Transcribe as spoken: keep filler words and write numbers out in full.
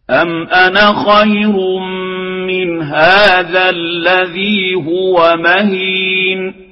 أم أنا خير من هذا الذي هو مهين